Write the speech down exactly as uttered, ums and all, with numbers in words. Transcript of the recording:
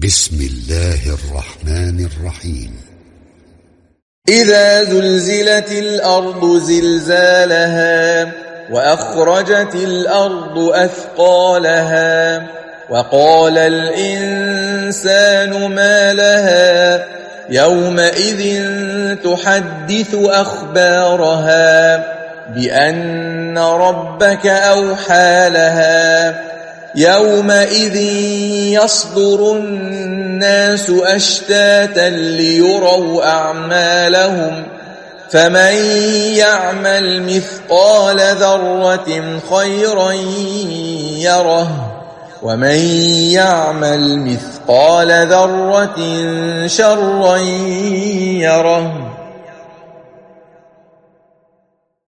بسم الله الرحمن الرحيم. إذا زلزلت الأرض زلزالها وأخرجت الأرض أثقالها وقال الإنسان ما لها يومئذ تحدث أخبارها بأن ربك أوحى لها يومئذ يصدر الناس أشتاتا ليروا أعمالهم فمن يعمل مثقال ذرة خيرا يره ومن يعمل مثقال ذرة شرا يره.